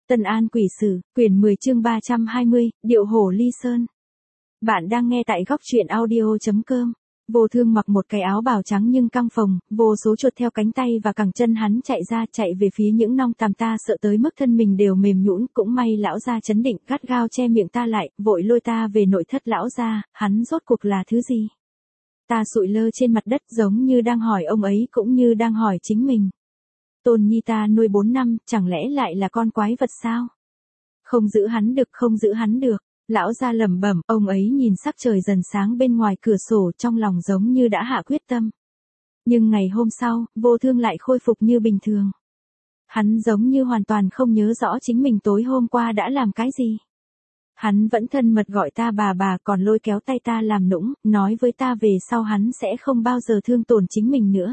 Tân An Quỷ Sử, quyển 10 chương 320, Điệu Hổ Ly Sơn. Bạn đang nghe tại góc truyện audio.com. Vô Thương mặc một cái áo bào trắng nhưng căng phồng, vô số chuột theo cánh tay và cẳng chân hắn chạy về phía những nong tằm, ta sợ tới mức thân mình đều mềm nhũn. Cũng may lão gia trấn định, gắt gao che miệng ta lại, vội lôi ta về nội thất. Lão gia, hắn rốt cuộc là thứ gì? Ta sụi lơ trên mặt đất giống như đang hỏi ông ấy cũng như đang hỏi chính mình. Tôn Nhi ta nuôi 4 năm, chẳng lẽ lại là con quái vật sao? Không giữ hắn được, không giữ hắn được. Lão gia lẩm bẩm, ông ấy nhìn sắc trời dần sáng bên ngoài cửa sổ, trong lòng giống như đã hạ quyết tâm. Nhưng ngày hôm sau, Vô Thương lại khôi phục như bình thường. Hắn giống như hoàn toàn không nhớ rõ chính mình tối hôm qua đã làm cái gì. Hắn vẫn thân mật gọi ta bà, còn lôi kéo tay ta làm nũng, nói với ta về sau hắn sẽ không bao giờ thương tổn chính mình nữa.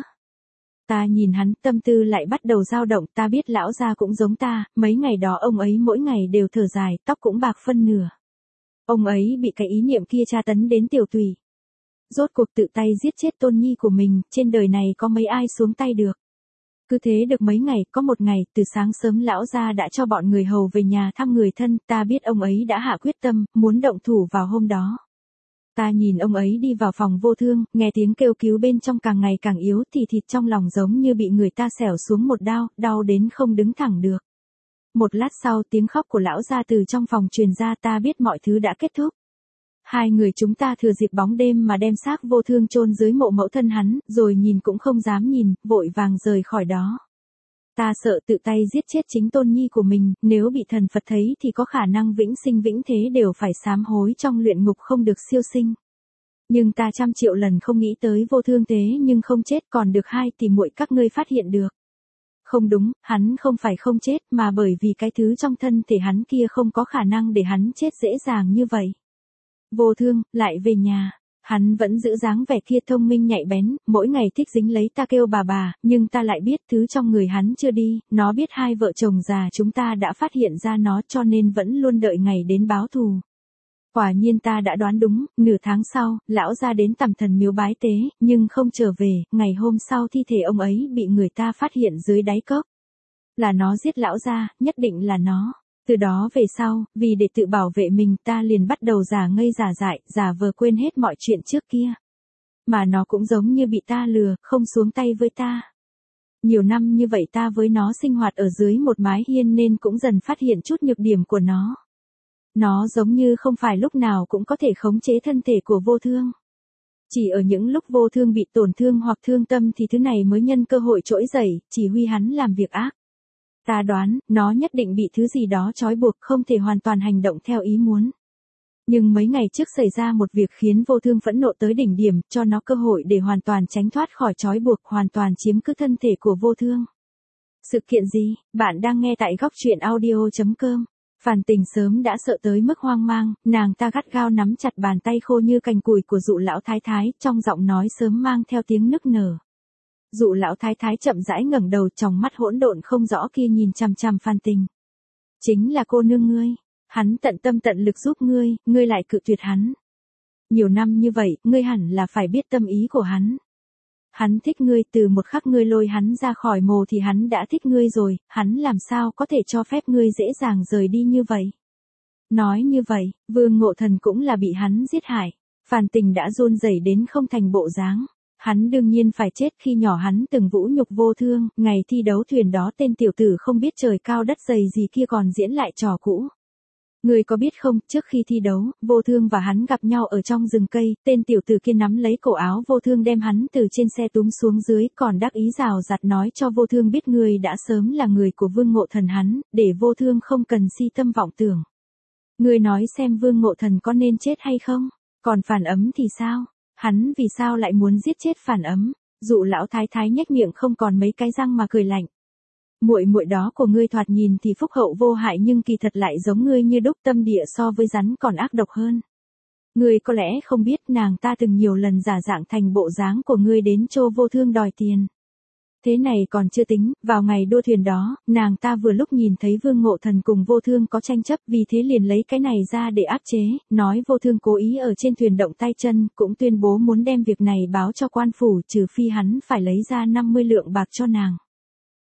Ta nhìn hắn, tâm tư lại bắt đầu dao động. Ta biết lão gia cũng giống ta, mấy ngày đó ông ấy mỗi ngày đều thở dài, tóc cũng bạc phân nửa. Ông ấy bị cái ý niệm kia tra tấn đến tiểu tùy. Rốt cuộc tự tay giết chết Tôn Nhi của mình, trên đời này có mấy ai xuống tay được. Cứ thế được mấy ngày, có một ngày, từ sáng sớm lão gia đã cho bọn người hầu về nhà thăm người thân. Ta biết ông ấy đã hạ quyết tâm, muốn động thủ vào hôm đó. Ta nhìn ông ấy đi vào phòng Vô Thương, nghe tiếng kêu cứu bên trong càng ngày càng yếu, thì thịt trong lòng giống như bị người ta xẻo xuống một đao, đau đến không đứng thẳng được. Một lát sau, tiếng khóc của lão gia từ trong phòng truyền ra. Ta biết mọi thứ đã kết thúc. Hai người chúng ta thừa dịp bóng đêm mà đem xác Vô Thương chôn dưới mộ mẫu thân hắn, rồi nhìn cũng không dám nhìn, vội vàng rời khỏi đó. Ta sợ tự tay giết chết chính Tôn Nhi của mình, nếu bị thần Phật thấy thì có khả năng vĩnh sinh vĩnh thế đều phải sám hối trong luyện ngục không được siêu sinh. Nhưng ta 100 triệu lần không nghĩ tới Vô Thương thế nhưng không chết, còn được hai tỷ muội các ngươi phát hiện được. Không đúng, hắn không phải không chết, mà bởi vì cái thứ trong thân thể hắn kia không có khả năng để hắn chết dễ dàng như vậy. Vô Thương, lại về nhà. Hắn vẫn giữ dáng vẻ kia thông minh nhạy bén, mỗi ngày thích dính lấy ta kêu bà, nhưng ta lại biết thứ trong người hắn chưa đi, nó biết hai vợ chồng già chúng ta đã phát hiện ra nó, cho nên vẫn luôn đợi ngày đến báo thù. Quả nhiên ta đã đoán đúng, nửa tháng sau, lão gia đến Tằm Thần miếu bái tế, nhưng không trở về. Ngày hôm sau thi thể ông ấy bị người ta phát hiện dưới đáy cốc. Là nó giết lão gia, nhất định là nó. Từ đó về sau, vì để tự bảo vệ mình, ta liền bắt đầu giả ngây giả dại, giả vờ quên hết mọi chuyện trước kia. Mà nó cũng giống như bị ta lừa, không xuống tay với ta. Nhiều năm như vậy ta với nó sinh hoạt ở dưới một mái hiên nên cũng dần phát hiện chút nhược điểm của nó. Nó giống như không phải lúc nào cũng có thể khống chế thân thể của Vô Thương. Chỉ ở những lúc Vô Thương bị tổn thương hoặc thương tâm thì thứ này mới nhân cơ hội trỗi dậy, chỉ huy hắn làm việc ác. Ta đoán, nó nhất định bị thứ gì đó trói buộc, không thể hoàn toàn hành động theo ý muốn. Nhưng mấy ngày trước xảy ra một việc khiến Vô Thương phẫn nộ tới đỉnh điểm, cho nó cơ hội để hoàn toàn tránh thoát khỏi trói buộc, hoàn toàn chiếm cứ thân thể của Vô Thương. Sự kiện gì? Bạn đang nghe tại góc truyện audio.com. Phàn Tình sớm đã sợ tới mức hoang mang, nàng ta gắt gao nắm chặt bàn tay khô như cành cùi của Dụ lão thái thái, trong giọng nói sớm mang theo tiếng nức nở. Dụ lão thái thái chậm rãi ngẩng đầu, tròng mắt hỗn độn không rõ kia nhìn chằm chằm Phàn Tình. Chính là cô nương ngươi, hắn tận tâm tận lực giúp ngươi, ngươi lại cự tuyệt hắn. Nhiều năm như vậy, ngươi hẳn là phải biết tâm ý của hắn. Hắn thích ngươi, từ một khắc ngươi lôi hắn ra khỏi mồ thì hắn đã thích ngươi rồi, hắn làm sao có thể cho phép ngươi dễ dàng rời đi như vậy. Nói như vậy, Vương Ngộ Thần cũng là bị hắn giết hại. Phàn Tình đã run rẩy đến không thành bộ dáng. Hắn đương nhiên phải chết, khi nhỏ hắn từng vũ nhục Vô Thương, ngày thi đấu thuyền đó tên tiểu tử không biết trời cao đất dày gì kia còn diễn lại trò cũ. Ngươi có biết không, trước khi thi đấu, Vô Thương và hắn gặp nhau ở trong rừng cây, tên tiểu tử kia nắm lấy cổ áo Vô Thương đem hắn từ trên xe túm xuống dưới, còn đắc ý rào rạt nói cho Vô Thương biết ngươi đã sớm là người của Vương Ngộ Thần hắn, để Vô Thương không cần si tâm vọng tưởng. Ngươi nói xem Vương Ngộ Thần có nên chết hay không? Còn Phản Ấm thì sao? Hắn vì sao lại muốn giết chết Phản Ấm? Dụ lão thái thái nhếch miệng không còn mấy cái răng mà cười lạnh. Muội muội đó của ngươi thoạt nhìn thì phúc hậu vô hại nhưng kỳ thật lại giống ngươi như đúc, tâm địa so với rắn còn ác độc hơn. Ngươi có lẽ không biết, nàng ta từng nhiều lần giả dạng thành bộ dáng của ngươi đến chỗ Vô Thương đòi tiền. Thế này còn chưa tính, vào ngày đua thuyền đó, nàng ta vừa lúc nhìn thấy Vương Ngộ Thần cùng Vô Thương có tranh chấp, vì thế liền lấy cái này ra để áp chế, nói Vô Thương cố ý ở trên thuyền động tay chân, cũng tuyên bố muốn đem việc này báo cho quan phủ, trừ phi hắn phải lấy ra 50 lượng bạc cho nàng.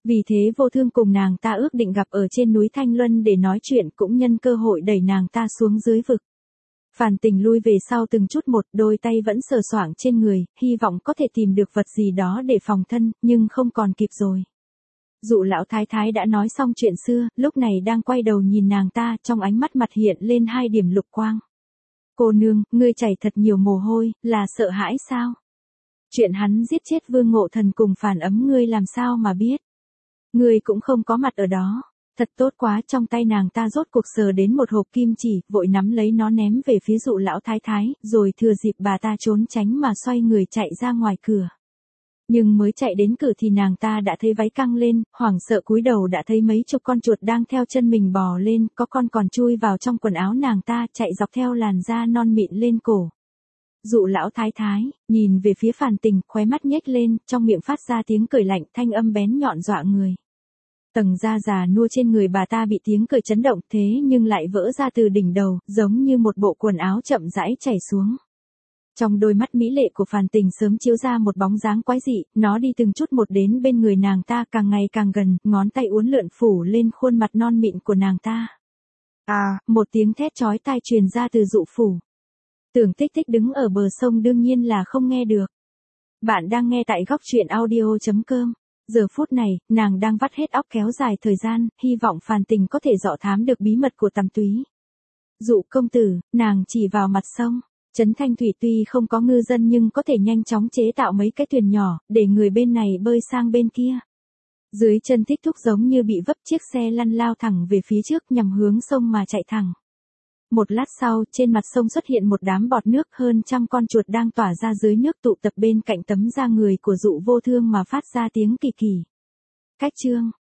Vì thế Vô Thương cùng nàng ta ước định gặp ở trên núi Thanh Luân để nói chuyện, cũng nhân cơ hội đẩy nàng ta xuống dưới vực. Phàn Tình lui về sau từng chút một, đôi tay vẫn sờ soạng trên người, hy vọng có thể tìm được vật gì đó để phòng thân, nhưng không còn kịp rồi. Dụ lão thái thái đã nói xong chuyện xưa, lúc này đang quay đầu nhìn nàng ta, trong ánh mắt mặt hiện lên 2 điểm lục quang. Cô nương, ngươi chảy thật nhiều mồ hôi, là sợ hãi sao? Chuyện hắn giết chết Vương Ngộ Thần cùng Phàn Ấm ngươi làm sao mà biết? Ngươi cũng không có mặt ở đó. Thật tốt quá, trong tay nàng ta rốt cuộc sờ đến một hộp kim chỉ, vội nắm lấy nó ném về phía dụ lão thái thái, rồi thừa dịp bà ta trốn tránh mà xoay người chạy ra ngoài cửa. Nhưng mới chạy đến cửa thì nàng ta đã thấy váy căng lên, hoảng sợ cúi đầu đã thấy mấy chục con chuột đang theo chân mình bò lên, có con còn chui vào trong quần áo nàng ta, chạy dọc theo làn da non mịn lên cổ. Dụ lão thái thái, nhìn về phía Phàn Tình, khóe mắt nhếch lên, trong miệng phát ra tiếng cười lạnh, thanh âm bén nhọn dọa người. Tầng da già nua trên người bà ta bị tiếng cười chấn động, thế nhưng lại vỡ ra từ đỉnh đầu, giống như một bộ quần áo chậm rãi chảy xuống. Trong đôi mắt mỹ lệ của Phàn Tình sớm chiếu ra một bóng dáng quái dị, nó đi từng chút một đến bên người nàng ta, càng ngày càng gần, ngón tay uốn lượn phủ lên khuôn mặt non mịn của nàng ta. Một tiếng thét chói tai truyền ra từ dụ phủ. Tưởng Tích Tích đứng ở bờ sông đương nhiên là không nghe được. Bạn đang nghe tại góc truyện audio.com. Giờ phút này, nàng đang vắt hết óc kéo dài thời gian, hy vọng Phàn Tình có thể dọ thám được bí mật của Tầm Túy. Dụ công tử, nàng chỉ vào mặt sông. Trấn Thanh Thủy tuy không có ngư dân nhưng có thể nhanh chóng chế tạo mấy cái thuyền nhỏ, để người bên này bơi sang bên kia. Dưới chân Thích Thúc giống như bị vấp, chiếc xe lăn lao thẳng về phía trước nhằm hướng sông mà chạy thẳng. Một lát sau, trên mặt sông xuất hiện một đám bọt nước, hơn 100 con chuột đang tỏa ra dưới nước tụ tập bên cạnh tấm da người của Dụ Vô Thương mà phát ra tiếng kỳ kỳ. Cách chương.